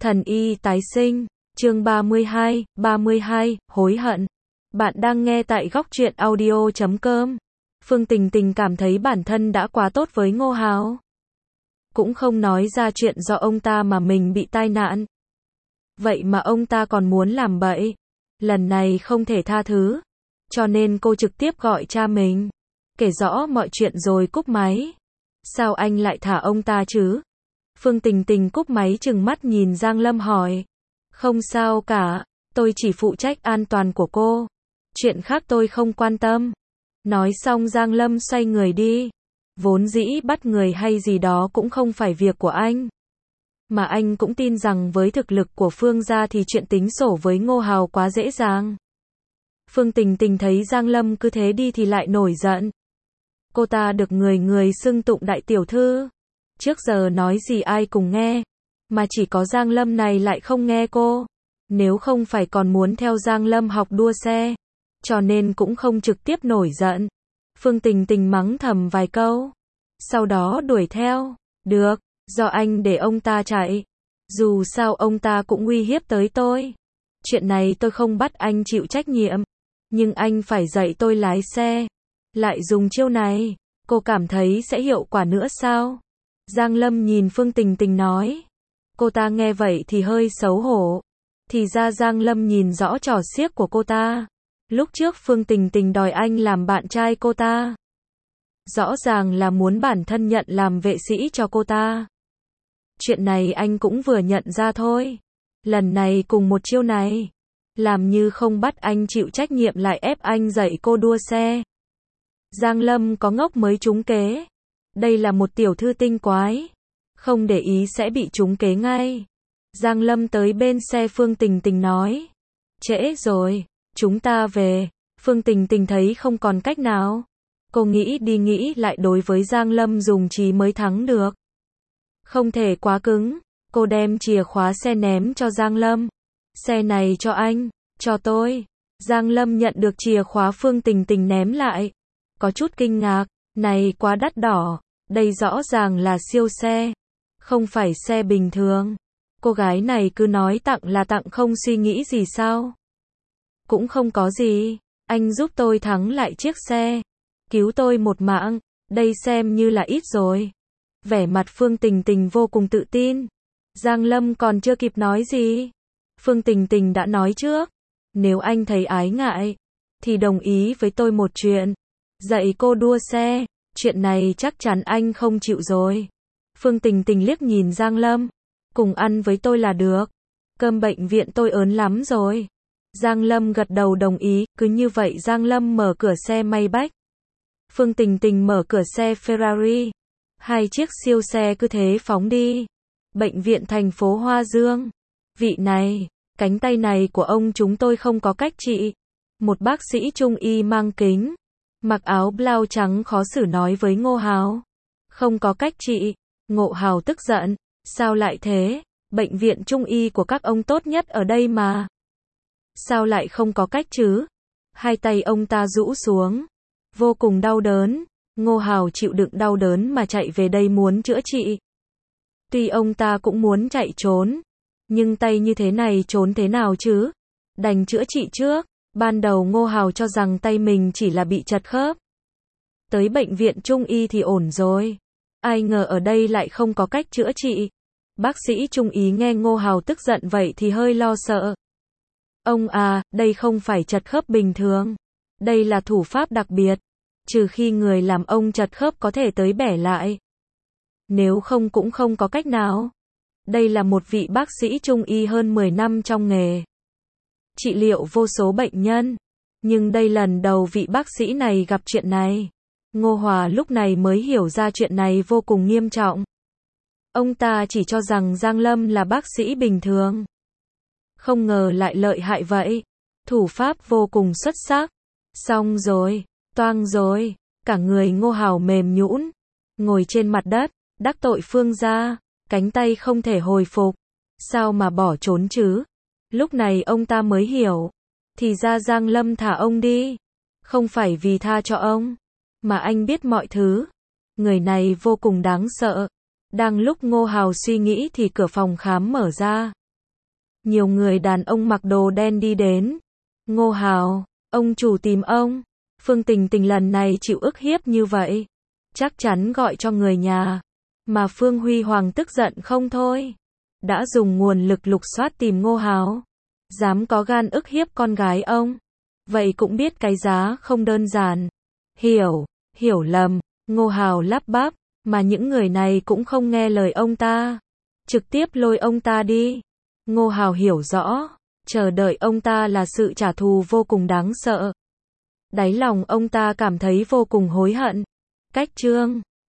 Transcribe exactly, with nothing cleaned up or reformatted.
Thần y tái sinh, chương ba mươi hai, ba mươi hai, hối hận. Bạn đang nghe tại góc truyện audio chấm com. Phương Tình Tình cảm thấy bản thân đã quá tốt với Ngô Hào. Cũng không nói ra chuyện do ông ta mà mình bị tai nạn. Vậy mà ông ta còn muốn làm bậy. Lần này không thể tha thứ. Cho nên cô trực tiếp gọi cha mình. Kể rõ mọi chuyện rồi cúp máy. Sao anh lại thả ông ta chứ? Phương Tình Tình cúp máy trừng mắt nhìn Giang Lâm hỏi. Không sao cả, tôi chỉ phụ trách an toàn của cô. Chuyện khác tôi không quan tâm. Nói xong Giang Lâm xoay người đi. Vốn dĩ bắt người hay gì đó cũng không phải việc của anh. Mà anh cũng tin rằng với thực lực của Phương gia thì chuyện tính sổ với Ngô Hào quá dễ dàng. Phương Tình Tình thấy Giang Lâm cứ thế đi thì lại nổi giận. Cô ta được người người xưng tụng đại tiểu thư. Trước giờ nói gì ai cùng nghe. Mà chỉ có Giang Lâm này lại không nghe cô. Nếu không phải còn muốn theo Giang Lâm học đua xe. Cho nên cũng không trực tiếp nổi giận. Phương Tình Tình mắng thầm vài câu. Sau đó đuổi theo. Được, do anh để ông ta chạy. Dù sao ông ta cũng uy hiếp tới tôi. Chuyện này tôi không bắt anh chịu trách nhiệm. Nhưng anh phải dạy tôi lái xe. Lại dùng chiêu này. Cô cảm thấy sẽ hiệu quả nữa sao? Giang Lâm nhìn Phương Tình Tình nói. Cô ta nghe vậy thì hơi xấu hổ. Thì ra Giang Lâm nhìn rõ trò xiếc của cô ta. Lúc trước Phương Tình Tình đòi anh làm bạn trai cô ta. Rõ ràng là muốn bản thân nhận làm vệ sĩ cho cô ta. Chuyện này anh cũng vừa nhận ra thôi. Lần này cùng một chiêu này. Làm như không bắt anh chịu trách nhiệm lại ép anh dạy cô đua xe. Giang Lâm có ngốc mới trúng kế. Đây là một tiểu thư tinh quái. Không để ý sẽ bị trúng kế ngay. Giang Lâm tới bên xe Phương Tình Tình nói. Trễ rồi, chúng ta về. Phương Tình Tình thấy không còn cách nào. Cô nghĩ đi nghĩ lại đối với Giang Lâm dùng trí mới thắng được. Không thể quá cứng. Cô đem chìa khóa xe ném cho Giang Lâm. Xe này cho anh, cho tôi. Giang Lâm nhận được chìa khóa Phương Tình Tình ném lại. Có chút kinh ngạc. Này quá đắt đỏ. Đây rõ ràng là siêu xe. Không phải xe bình thường. Cô gái này cứ nói tặng là tặng không suy nghĩ gì sao? Cũng không có gì. Anh giúp tôi thắng lại chiếc xe. Cứu tôi một mạng. Đây xem như là ít rồi. Vẻ mặt Phương Tình Tình vô cùng tự tin. Giang Lâm còn chưa kịp nói gì. Phương Tình Tình đã nói trước. Nếu anh thấy ái ngại. Thì đồng ý với tôi một chuyện. Dạy cô đua xe. Chuyện này chắc chắn anh không chịu rồi. Phương Tình Tình liếc nhìn Giang Lâm. Cùng ăn với tôi là được. Cơm bệnh viện tôi ớn lắm rồi. Giang Lâm gật đầu đồng ý. Cứ như vậy Giang Lâm mở cửa xe Maybach. Phương Tình Tình mở cửa xe Ferrari. Hai chiếc siêu xe cứ thế phóng đi. Bệnh viện thành phố Hoa Dương. Vị này, cánh tay này của ông chúng tôi không có cách trị. Một bác sĩ trung y mang kính. Mặc áo blau trắng khó xử nói với Ngô Hào. Không có cách trị. Ngô Hào tức giận. Sao lại thế? Bệnh viện trung y của các ông tốt nhất ở đây mà. Sao lại không có cách chứ? Hai tay ông ta rũ xuống. Vô cùng đau đớn. Ngô Hào chịu đựng đau đớn mà chạy về đây muốn chữa trị. Tuy ông ta cũng muốn chạy trốn. Nhưng tay như thế này trốn thế nào chứ? Đành chữa trị trước. Ban đầu Ngô Hào cho rằng tay mình chỉ là bị chật khớp. Tới bệnh viện trung y thì ổn rồi. Ai ngờ ở đây lại không có cách chữa trị. Bác sĩ trung y nghe Ngô Hào tức giận vậy thì hơi lo sợ. Ông à, đây không phải chật khớp bình thường. Đây là thủ pháp đặc biệt. Trừ khi người làm ông chật khớp có thể tới bẻ lại. Nếu không cũng không có cách nào. Đây là một vị bác sĩ trung y hơn mười năm trong nghề. Trị liệu vô số bệnh nhân. Nhưng đây lần đầu vị bác sĩ này gặp chuyện này. Ngô Hòa lúc này mới hiểu ra chuyện này vô cùng nghiêm trọng. Ông ta chỉ cho rằng Giang Lâm là bác sĩ bình thường. Không ngờ lại lợi hại vậy. Thủ pháp vô cùng xuất sắc. Xong rồi, toang rồi. Cả người Ngô Hào mềm nhũn. Ngồi trên mặt đất, đắc tội Phương gia. Cánh tay không thể hồi phục. Sao mà bỏ trốn chứ? Lúc này ông ta mới hiểu. Thì ra Giang Lâm thả ông đi. Không phải vì tha cho ông. Mà anh biết mọi thứ. Người này vô cùng đáng sợ. Đang lúc Ngô Hào suy nghĩ thì cửa phòng khám mở ra. Nhiều người đàn ông mặc đồ đen đi đến. Ngô Hào, ông chủ tìm ông. Phương Tình Tình lần này chịu ức hiếp như vậy, chắc chắn gọi cho người nhà. Mà Phương Huy Hoàng tức giận không thôi. Đã dùng nguồn lực lục soát tìm Ngô Hào. Dám có gan ức hiếp con gái ông. Vậy cũng biết cái giá không đơn giản. Hiểu, hiểu lầm. Ngô Hào lắp bắp. Mà những người này cũng không nghe lời ông ta. Trực tiếp lôi ông ta đi. Ngô Hào hiểu rõ. Chờ đợi ông ta là sự trả thù vô cùng đáng sợ. Đáy lòng ông ta cảm thấy vô cùng hối hận. Cách chương